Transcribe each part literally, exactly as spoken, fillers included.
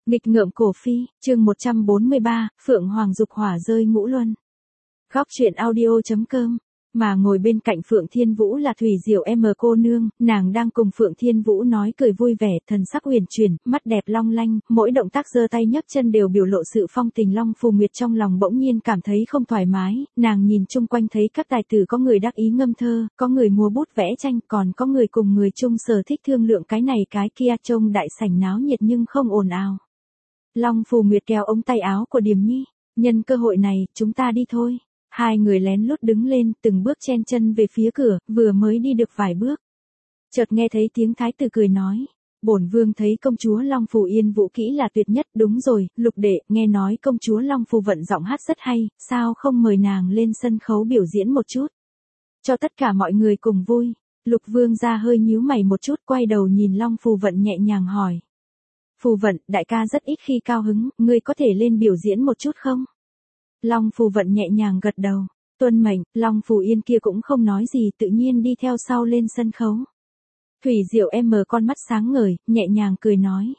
Nghịch ngợm cổ phi, chương một trăm bốn mươi ba, Phượng Hoàng dục hỏa rơi ngũ luân. Góc truyện audio chấm com. Mà ngồi bên cạnh Phượng Thiên Vũ là Thủy Diệu em cô nương, nàng đang cùng Phượng Thiên Vũ nói cười vui vẻ, thần sắc uyển chuyển, mắt đẹp long lanh, mỗi động tác giơ tay nhấc chân đều biểu lộ sự phong tình. Long Phù Nguyệt trong lòng bỗng nhiên cảm thấy không thoải mái, nàng nhìn chung quanh thấy các tài tử có người đắc ý ngâm thơ, có người mua bút vẽ tranh, còn có người cùng người chung sở thích thương lượng cái này cái kia, trông đại sảnh náo nhiệt nhưng không ồn ào. Long Phù Nguyệt kéo ống tay áo của Điềm Nhi, nhân cơ hội này, chúng ta đi thôi. Hai người lén lút đứng lên, từng bước chen chân về phía cửa, vừa mới đi được vài bước. Chợt nghe thấy tiếng thái tử cười nói, bổn vương thấy công chúa Long Phù Yên vũ kỹ là tuyệt nhất. Đúng rồi, Lục đệ, nghe nói công chúa Long Phù vận giọng hát rất hay, sao không mời nàng lên sân khấu biểu diễn một chút, cho tất cả mọi người cùng vui. Lục vương gia hơi nhíu mày một chút, quay đầu nhìn Long Phù vận nhẹ nhàng hỏi. Phù vận, đại ca rất ít khi cao hứng, ngươi có thể lên biểu diễn một chút không? Long Phù vận nhẹ nhàng gật đầu, tuân mệnh. Long Phù Yên kia cũng không nói gì, tự nhiên đi theo sau lên sân khấu. Thủy Diệu em mở con mắt sáng ngời, nhẹ nhàng cười nói.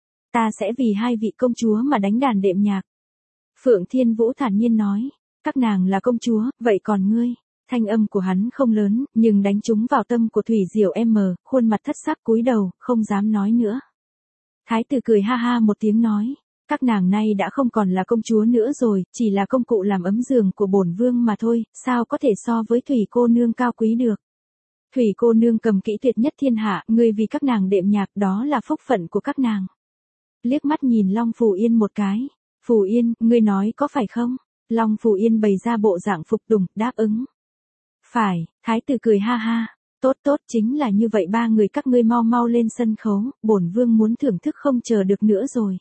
Ta sẽ vì hai vị công chúa mà đánh đàn đệm nhạc. Phượng Thiên Vũ thản nhiên nói, các nàng là công chúa, vậy còn ngươi? Thanh âm của hắn không lớn, nhưng đánh trúng vào tâm của Thủy Diệu em, khuôn mặt thất sắc cúi đầu, không dám nói nữa. Thái tử cười ha ha một tiếng nói, các nàng nay đã không còn là công chúa nữa rồi, chỉ là công cụ làm ấm giường của bổn vương mà thôi, sao có thể so với Thủy cô nương cao quý được. Thủy cô nương cầm kỹ tuyệt nhất thiên hạ, ngươi vì các nàng đệm nhạc, đó là phúc phận của các nàng. Liếc mắt nhìn Long Phù Yên một cái, Phù Yên, ngươi nói có phải không? Long Phù Yên bày ra bộ dạng phục tùng, đáp ứng. Phải. Thái tử cười ha ha. Tốt tốt, chính là như vậy, ba người các ngươi mau mau lên sân khấu, bổn vương muốn thưởng thức không chờ được nữa rồi.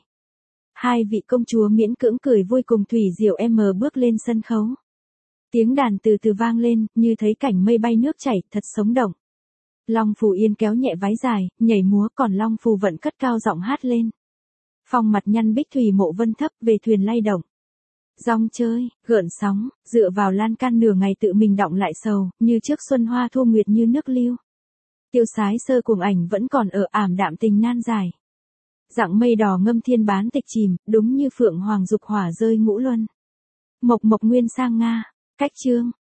Hai vị công chúa miễn cưỡng cười vui cùng Thủy Diệu em bước lên sân khấu. Tiếng đàn từ từ vang lên, như thấy cảnh mây bay nước chảy, thật sống động. Long Phù Yên kéo nhẹ váy dài, nhảy múa, còn Long Phù vận cất cao giọng hát lên. Phong mặt nhăn bích thủy mộ vân thấp, về thuyền lay động. Rong chơi, gợn sóng, dựa vào lan can nửa ngày tự mình đọng lại sầu, như trước xuân hoa thu nguyệt như nước lưu. Tiêu sái sơ cuồng ảnh vẫn còn ở, ảm đạm tình nan dài. Dạng mây đỏ ngâm thiên bán tịch chìm, đúng như Phượng Hoàng dục hỏa rơi ngũ luân. Mộc Mộc Nguyên sang Nga, cách chương.